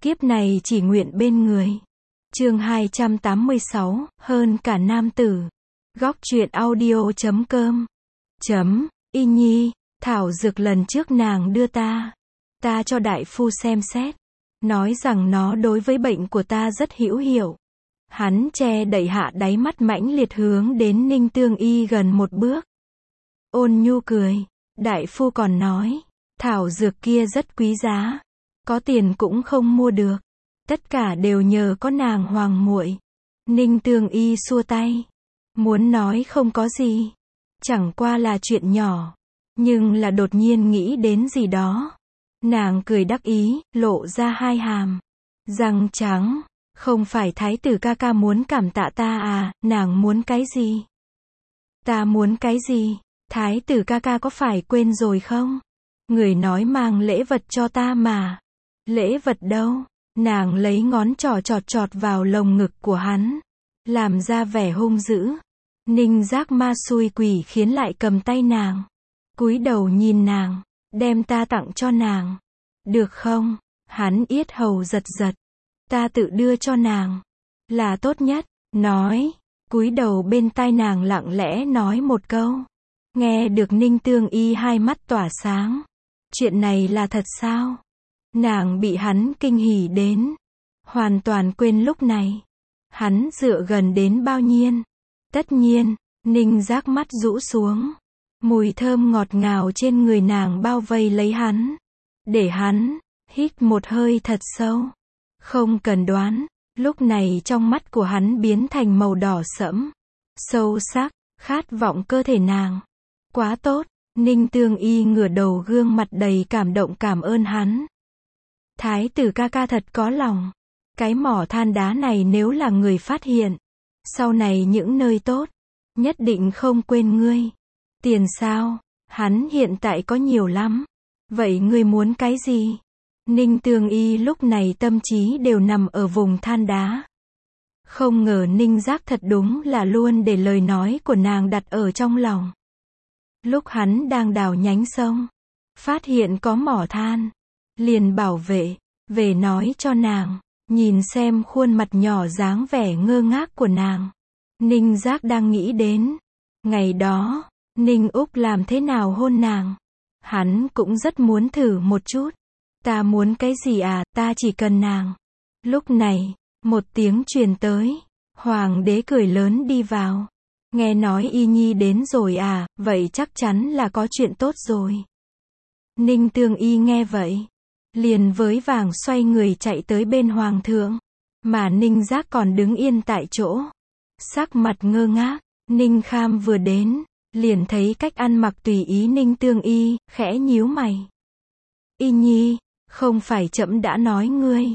Kiếp này chỉ nguyện bên người. Chương 286, hơn cả nam tử. Góc truyện audio.com. Y Nhi, thảo dược lần trước nàng đưa ta cho đại phu xem xét, nói rằng nó đối với bệnh của ta rất hữu hiệu. Hắn che đậy hạ đáy mắt mãnh liệt hướng đến Ninh Tương Y gần một bước. Ôn nhu cười, đại phu còn nói, thảo dược kia rất quý giá, có tiền cũng không mua được, tất cả đều nhờ có nàng hoàng muội. Ninh Tương Y xua tay, muốn nói không có gì, chẳng qua là chuyện nhỏ, nhưng là đột nhiên nghĩ đến gì đó. Nàng cười đắc ý, lộ ra hai hàm răng trắng, không phải thái tử ca ca muốn cảm tạ ta à, nàng muốn cái gì? Ta muốn cái gì? Thái tử ca ca có phải quên rồi không? Người nói mang lễ vật cho ta mà. Lễ vật đâu? Nàng lấy ngón trỏ chọt vào lồng ngực của hắn, làm ra vẻ hung dữ. Ninh Giác ma xui quỷ khiến lại cầm tay nàng, cúi đầu nhìn nàng, đem ta tặng cho nàng. Được không? Hắn yết hầu giật giật. Ta tự đưa cho nàng là tốt nhất, nói, cúi đầu bên tai nàng lặng lẽ nói một câu. Nghe được Ninh Tương Y hai mắt tỏa sáng. Chuyện này là thật sao? Nàng bị hắn kinh hỉ đến, hoàn toàn quên lúc này hắn dựa gần đến bao nhiên. Tất nhiên, Ninh Giác mắt rũ xuống, mùi thơm ngọt ngào trên người nàng bao vây lấy hắn, để hắn hít một hơi thật sâu. Không cần đoán, lúc này trong mắt của hắn biến thành màu đỏ sẫm, sâu sắc, khát vọng cơ thể nàng. Quá tốt. Ninh Tương Y ngửa đầu, gương mặt đầy cảm động cảm ơn hắn. Thái tử ca ca thật có lòng. Cái mỏ than đá này nếu là người phát hiện, sau này những nơi tốt, nhất định không quên ngươi. Tiền sao? Hắn hiện tại có nhiều lắm. Vậy ngươi muốn cái gì? Ninh Tương Y lúc này tâm trí đều nằm ở vùng than đá. Không ngờ Ninh Giác thật đúng là luôn để lời nói của nàng đặt ở trong lòng. Lúc hắn đang đào nhánh sông, phát hiện có mỏ than, liền bảo vệ, về nói cho nàng, nhìn xem khuôn mặt nhỏ dáng vẻ ngơ ngác của nàng. Ninh Giác đang nghĩ đến, ngày đó, Ninh Úc làm thế nào hôn nàng. Hắn cũng rất muốn thử một chút. Ta muốn cái gì à, ta chỉ cần nàng. Lúc này, một tiếng truyền tới, hoàng đế cười lớn đi vào. Nghe nói Y Nhi đến rồi à, vậy chắc chắn là có chuyện tốt rồi. Ninh Tương Y nghe vậy, liền với vàng xoay người chạy tới bên hoàng thượng, mà Ninh Giác còn đứng yên tại chỗ, sắc mặt ngơ ngác. Ninh Kham vừa đến, liền thấy cách ăn mặc tùy ý Ninh Tương Y, khẽ nhíu mày. Y Nhi, không phải trẫm đã nói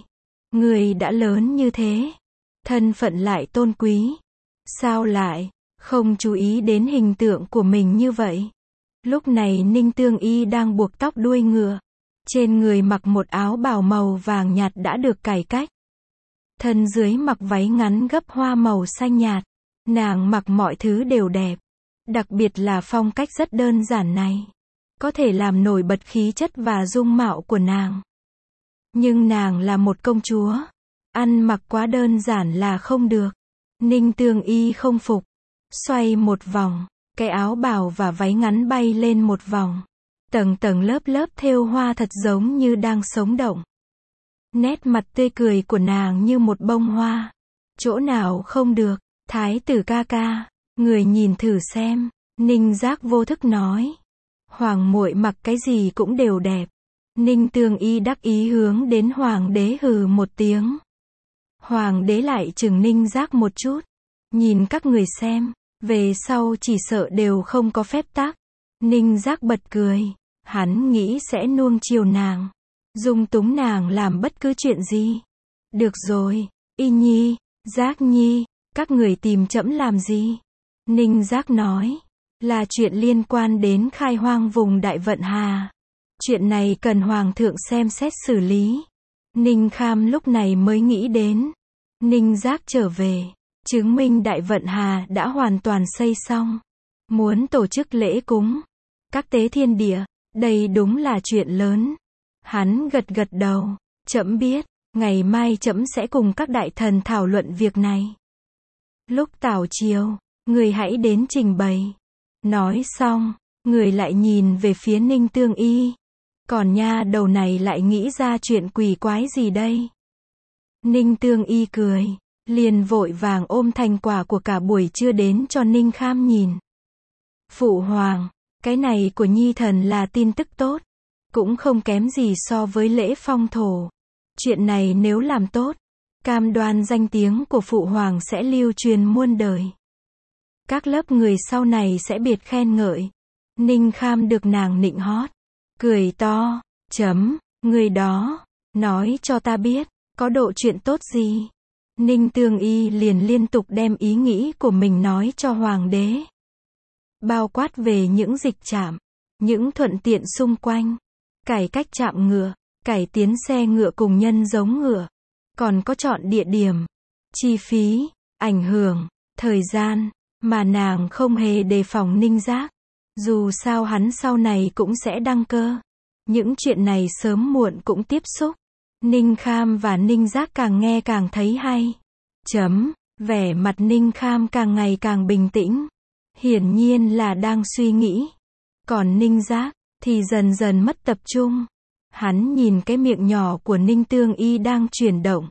ngươi đã lớn như thế, thân phận lại tôn quý, sao lại không chú ý đến hình tượng của mình như vậy? Lúc này Ninh Tương Y đang buộc tóc đuôi ngựa, trên người mặc một áo bào màu vàng nhạt đã được cải cách, thân dưới mặc váy ngắn gấp hoa màu xanh nhạt. Nàng mặc mọi thứ đều đẹp, đặc biệt là phong cách rất đơn giản này, có thể làm nổi bật khí chất và dung mạo của nàng. Nhưng nàng là một công chúa, ăn mặc quá đơn giản là không được. Ninh Tương Y không phục, xoay một vòng, cái áo bào và váy ngắn bay lên một vòng, tầng tầng lớp thêu hoa thật giống như đang sống động. Nét mặt tươi cười của nàng như một bông hoa. Chỗ nào không được? Thái tử ca ca, người nhìn thử xem. Ninh Giác vô thức nói. Hoàng muội mặc cái gì cũng đều đẹp. Ninh Tương Y đắc ý hướng đến hoàng đế hừ một tiếng. Hoàng đế lại chừng Ninh Giác một chút. Nhìn các người xem, về sau chỉ sợ đều không có phép tắc. Ninh Giác bật cười, hắn nghĩ sẽ nuông chiều nàng, dung túng nàng làm bất cứ chuyện gì. Được rồi, Y Nhi, Giác Nhi, các người tìm trẫm làm gì? Ninh Giác nói, là chuyện liên quan đến khai hoang vùng Đại Vận Hà. Chuyện này cần hoàng thượng xem xét xử lý. Ninh Kham lúc này mới nghĩ đến. Ninh Giác trở về, chứng minh Đại Vận Hà đã hoàn toàn xây xong. Muốn tổ chức lễ cúng, các tế thiên địa, đây đúng là chuyện lớn. Hắn gật gật đầu, trẫm biết, Ngày mai trẫm sẽ cùng các đại thần thảo luận việc này. Lúc tảo chiều, người hãy đến trình bày. Nói xong, người lại nhìn về phía Ninh Tương Y. Còn nha đầu này lại nghĩ ra chuyện quỷ quái gì đây? Ninh Tương Y cười, liền vội vàng ôm thành quả của cả buổi trưa đến cho Ninh Kham nhìn. Phụ hoàng, cái này của nhi thần là tin tức tốt, cũng không kém gì so với lễ phong thổ. Chuyện này nếu làm tốt, cam đoan danh tiếng của phụ hoàng sẽ lưu truyền muôn đời. Các lớp người sau này sẽ biệt khen ngợi. Ninh Kham được nàng nịnh hót, cười to, người đó, nói cho ta biết, có độ chuyện tốt gì? Ninh Tương Y liền liên tục đem ý nghĩ của mình nói cho hoàng đế. Bao quát về những dịch trạm, những thuận tiện xung quanh, cải cách trạm ngựa, cải tiến xe ngựa cùng nhân giống ngựa, còn có chọn địa điểm, chi phí, ảnh hưởng, thời gian, mà nàng không hề đề phòng Ninh Giác. Dù sao hắn sau này cũng sẽ đăng cơ. Những chuyện này sớm muộn cũng tiếp xúc. Ninh Kham và Ninh Giác càng nghe càng thấy hay. Vẻ mặt Ninh Kham càng ngày càng bình tĩnh. Hiển nhiên là đang suy nghĩ. Còn Ninh Giác thì dần dần mất tập trung. Hắn nhìn cái miệng nhỏ của Ninh Tương Y đang chuyển động.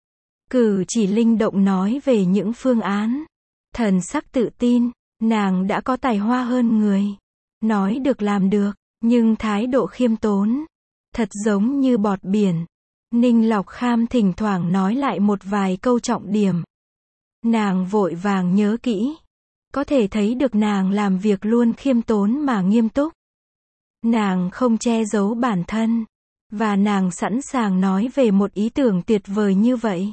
Cử chỉ linh động nói về những phương án. Thần sắc tự tin, nàng đã có tài hoa hơn người. Nói được làm được, nhưng thái độ khiêm tốn. Thật giống như bọt biển. Ninh Lộc Kham thỉnh thoảng nói lại một vài câu trọng điểm. Nàng vội vàng nhớ kỹ. Có thể thấy được nàng làm việc luôn khiêm tốn mà nghiêm túc. Nàng không che giấu bản thân. Và nàng sẵn sàng nói về một ý tưởng tuyệt vời như vậy.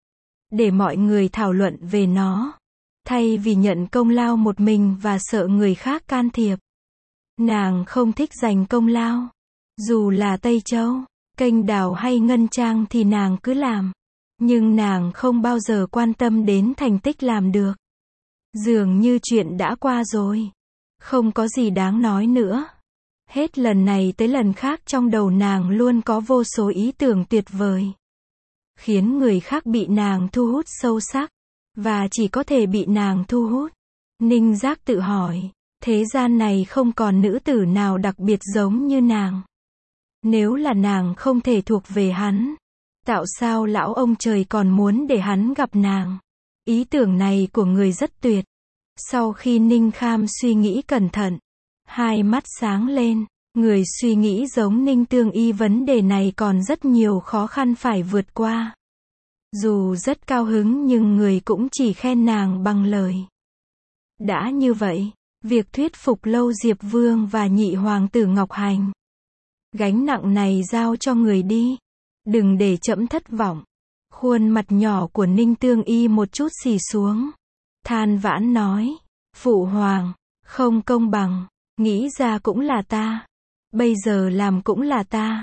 Để mọi người thảo luận về nó. Thay vì nhận công lao một mình và sợ người khác can thiệp. Nàng không thích giành công lao. Dù là Tây Châu, Kênh Đào hay Ngân Trang thì nàng cứ làm. Nhưng nàng không bao giờ quan tâm đến thành tích làm được. Dường như chuyện đã qua rồi. Không có gì đáng nói nữa. Hết lần này tới lần khác trong đầu nàng luôn có vô số ý tưởng tuyệt vời. Khiến người khác bị nàng thu hút sâu sắc. Và chỉ có thể bị nàng thu hút. Ninh Giác tự hỏi, thế gian này không còn nữ tử nào đặc biệt giống như nàng. Nếu là nàng không thể thuộc về hắn, tạo sao lão ông trời còn muốn để hắn gặp nàng? Ý tưởng này của người rất tuyệt. Sau khi Ninh Kham suy nghĩ cẩn thận, hai mắt sáng lên, người suy nghĩ giống Ninh Tương Y vấn đề này còn rất nhiều khó khăn phải vượt qua. Dù rất cao hứng nhưng người cũng chỉ khen nàng bằng lời. Đã như vậy, việc thuyết phục Lâu Diệp Vương và nhị hoàng tử Ngọc Hành. Gánh nặng này giao cho người đi. Đừng để trẫm thất vọng. Khuôn mặt nhỏ của Ninh Tương Y một chút xì xuống. Than vãn nói, phụ hoàng, không công bằng, nghĩ ra cũng là ta. Bây giờ làm cũng là ta.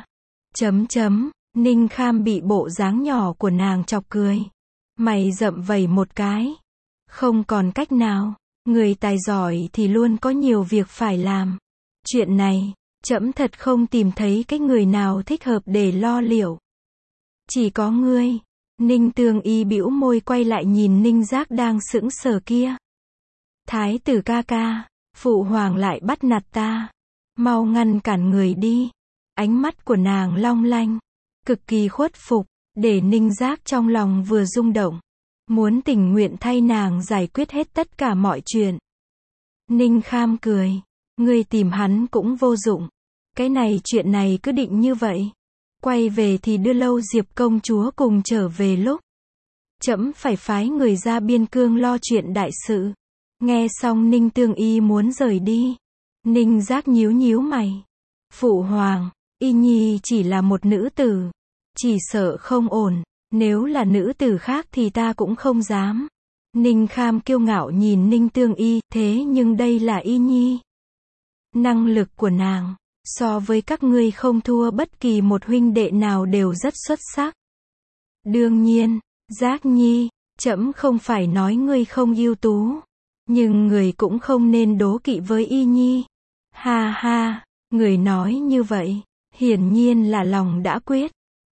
Ninh Kham bị bộ dáng nhỏ của nàng chọc cười. Mày rậm vẩy một cái. Không còn cách nào, người tài giỏi thì luôn có nhiều việc phải làm. Chuyện này, trẫm thật không tìm thấy cái người nào thích hợp để lo liệu. Chỉ có ngươi. Ninh Tương Y bĩu môi quay lại nhìn Ninh Giác đang sững sờ kia. Thái tử ca ca, phụ hoàng lại bắt nạt ta. Mau ngăn cản người đi. Ánh mắt của nàng long lanh. Cực kỳ khuất phục, để Ninh Giác trong lòng vừa rung động. Muốn tình nguyện thay nàng giải quyết hết tất cả mọi chuyện. Ninh Kham cười. Ngươi tìm hắn cũng vô dụng. Cái này chuyện này cứ định như vậy. Quay về thì đưa Lâu Diệp công chúa cùng trở về lúc. Trẫm phải phái người ra biên cương lo chuyện đại sự. Nghe xong Ninh Tương Y muốn rời đi. Ninh Giác nhíu nhíu mày. Phụ hoàng, Y Nhi chỉ là một nữ tử. Chỉ sợ không ổn. Nếu là nữ tử khác thì ta cũng không dám. Ninh Kham kiêu ngạo nhìn Ninh Tương Y. Thế nhưng đây là Y Nhi. Năng lực của nàng, so với các ngươi không thua bất kỳ một huynh đệ nào đều rất xuất sắc. Đương nhiên, Giác Nhi, trẫm không phải nói ngươi không ưu tú. Nhưng người cũng không nên đố kỵ với Y Nhi. Ha ha, người nói như vậy, hiển nhiên là lòng đã quyết.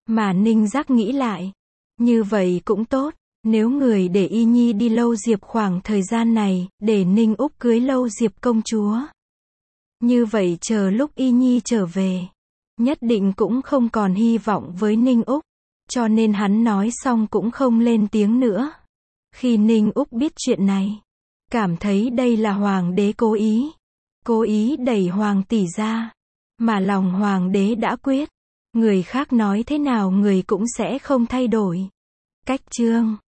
Mà Ninh Giác nghĩ lại, như vậy cũng tốt, nếu người để Y Nhi đi Lâu Diệp khoảng thời gian này, để Ninh Úc cưới Lâu Diệp công chúa. Như vậy chờ lúc Y Nhi trở về, nhất định cũng không còn hy vọng với Ninh Úc. Cho nên hắn nói xong cũng không lên tiếng nữa. Khi Ninh Úc biết chuyện này, cảm thấy đây là hoàng đế cố ý đẩy hoàng tỷ ra. Mà lòng hoàng đế đã quyết, người khác nói thế nào người cũng sẽ không thay đổi. Cách chương